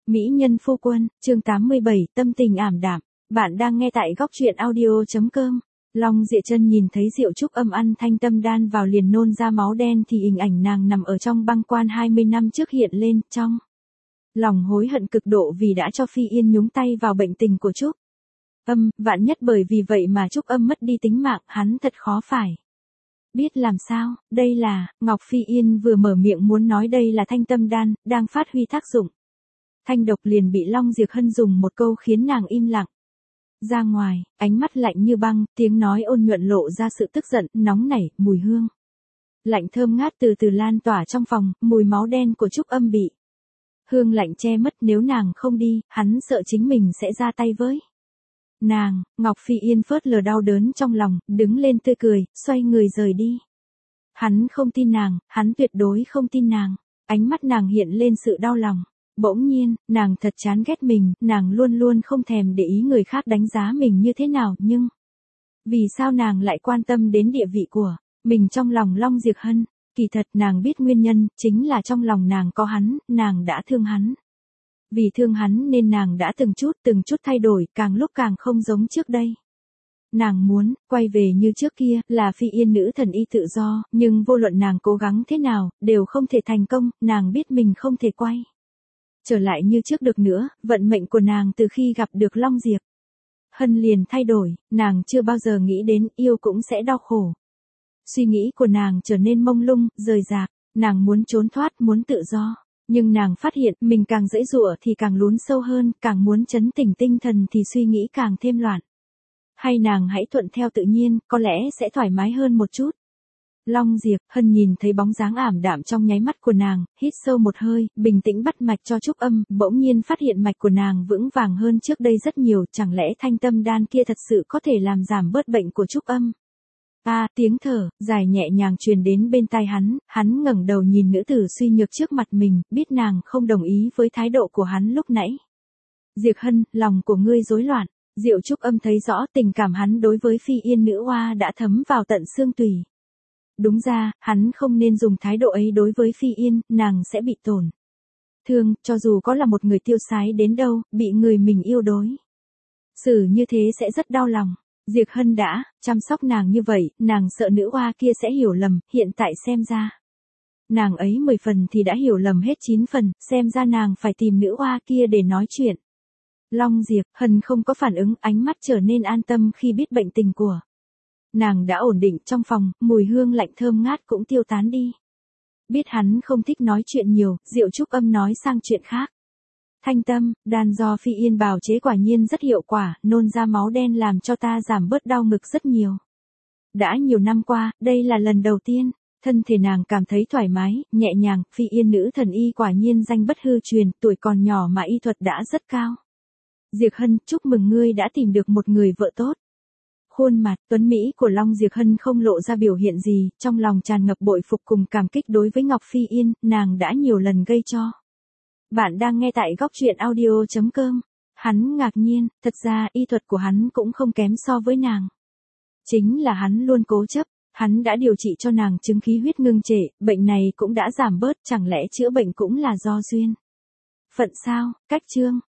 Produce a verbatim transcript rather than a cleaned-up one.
Mỹ nhân phu quân, chương tám mươi bảy, tâm tình ảm đạm. Bạn đang nghe tại góc truyện audio.com. Long Diệ Chân nhìn thấy Diệu Trúc Âm ăn thanh tâm đan vào liền nôn ra máu đen thì hình ảnh nàng nằm ở trong băng quan hai mươi năm trước hiện lên, trong lòng hối hận cực độ vì đã cho Phi Yên nhúng tay vào bệnh tình của Trúc Âm, vạn nhất bởi vì vậy mà Trúc Âm mất đi tính mạng, hắn thật khó phải biết làm sao. Đây là, Ngọc Phi Yên vừa mở miệng muốn nói đây là thanh tâm đan, đang phát huy tác dụng. Thanh độc liền bị Long Diệp Hân dùng một câu khiến nàng im lặng. Ra ngoài, ánh mắt lạnh như băng, tiếng nói ôn nhuận lộ ra sự tức giận, nóng nảy, mùi hương lạnh thơm ngát từ từ lan tỏa trong phòng, mùi máu đen của Trúc Âm bị hương lạnh che mất, nếu nàng không đi, hắn sợ chính mình sẽ ra tay với nàng. Ngọc Phi Yên phớt lờ đau đớn trong lòng, đứng lên tươi cười, xoay người rời đi. Hắn không tin nàng, hắn tuyệt đối không tin nàng. Ánh mắt nàng hiện lên sự đau lòng. Bỗng nhiên, nàng thật chán ghét mình, nàng luôn luôn không thèm để ý người khác đánh giá mình như thế nào, nhưng vì sao nàng lại quan tâm đến địa vị của mình trong lòng Long Diệp Hân? Kỳ thật nàng biết nguyên nhân, chính là trong lòng nàng có hắn, nàng đã thương hắn. Vì thương hắn nên nàng đã từng chút từng chút thay đổi, càng lúc càng không giống trước đây. Nàng muốn quay về như trước kia, là Phi Yên nữ thần y tự do, nhưng vô luận nàng cố gắng thế nào, đều không thể thành công, nàng biết mình không thể quay trở lại như trước được nữa. Vận mệnh của nàng từ khi gặp được Long Diệp Hân liền thay đổi, nàng chưa bao giờ nghĩ đến yêu cũng sẽ đau khổ. Suy nghĩ của nàng trở nên mông lung, rời rạc, nàng muốn trốn thoát, muốn tự do. Nhưng nàng phát hiện mình càng dãy dụa thì càng lún sâu hơn, càng muốn trấn tĩnh tinh thần thì suy nghĩ càng thêm loạn. Hay nàng hãy thuận theo tự nhiên, có lẽ sẽ thoải mái hơn một chút. Long Diệp Hân nhìn thấy bóng dáng ảm đạm trong nháy mắt của nàng, hít sâu một hơi, bình tĩnh bắt mạch cho Trúc Âm, bỗng nhiên phát hiện mạch của nàng vững vàng hơn trước đây rất nhiều, chẳng lẽ thanh tâm đan kia thật sự có thể làm giảm bớt bệnh của Trúc Âm? A, à, tiếng thở dài nhẹ nhàng truyền đến bên tai hắn, hắn ngẩng đầu nhìn nữ tử suy nhược trước mặt mình, biết nàng không đồng ý với thái độ của hắn lúc nãy. Diệp Hân, lòng của ngươi rối loạn. Diệu Trúc Âm thấy rõ tình cảm hắn đối với Phi Yên nữ oa đã thấm vào tận xương tủy. Đúng ra, hắn không nên dùng thái độ ấy đối với Phi Yên, nàng sẽ bị tổn thương, cho dù có là một người tiêu sái đến đâu, bị người mình yêu đối xử như thế sẽ rất đau lòng. Diệp Hân đã chăm sóc nàng như vậy, nàng sợ nữ oa kia sẽ hiểu lầm, hiện tại xem ra nàng ấy mười phần thì đã hiểu lầm hết chín phần, xem ra nàng phải tìm nữ oa kia để nói chuyện. Long Diệp Hân không có phản ứng, ánh mắt trở nên an tâm khi biết bệnh tình của nàng đã ổn định. Trong phòng, mùi hương lạnh thơm ngát cũng tiêu tán đi. Biết hắn không thích nói chuyện nhiều, Diệu Trúc Âm nói sang chuyện khác. Thanh tâm đan do Phi Yên bào chế quả nhiên rất hiệu quả, nôn ra máu đen làm cho ta giảm bớt đau ngực rất nhiều. Đã nhiều năm qua, đây là lần đầu tiên thân thể nàng cảm thấy thoải mái, nhẹ nhàng. Phi Yên nữ thần y quả nhiên danh bất hư truyền, tuổi còn nhỏ mà y thuật đã rất cao. Diệp Hân, chúc mừng ngươi đã tìm được một người vợ tốt. Khuôn mặt tuấn mỹ của Long Diệp Hân không lộ ra biểu hiện gì, trong lòng tràn ngập bội phục cùng cảm kích đối với Ngọc Phi Yên, nàng đã nhiều lần gây cho. Bạn đang nghe tại góc truyện audio.com. Hắn ngạc nhiên, thật ra y thuật của hắn cũng không kém so với nàng. Chính là hắn luôn cố chấp, hắn đã điều trị cho nàng chứng khí huyết ngưng trệ, bệnh này cũng đã giảm bớt, chẳng lẽ chữa bệnh cũng là do duyên phận sao? Cách chương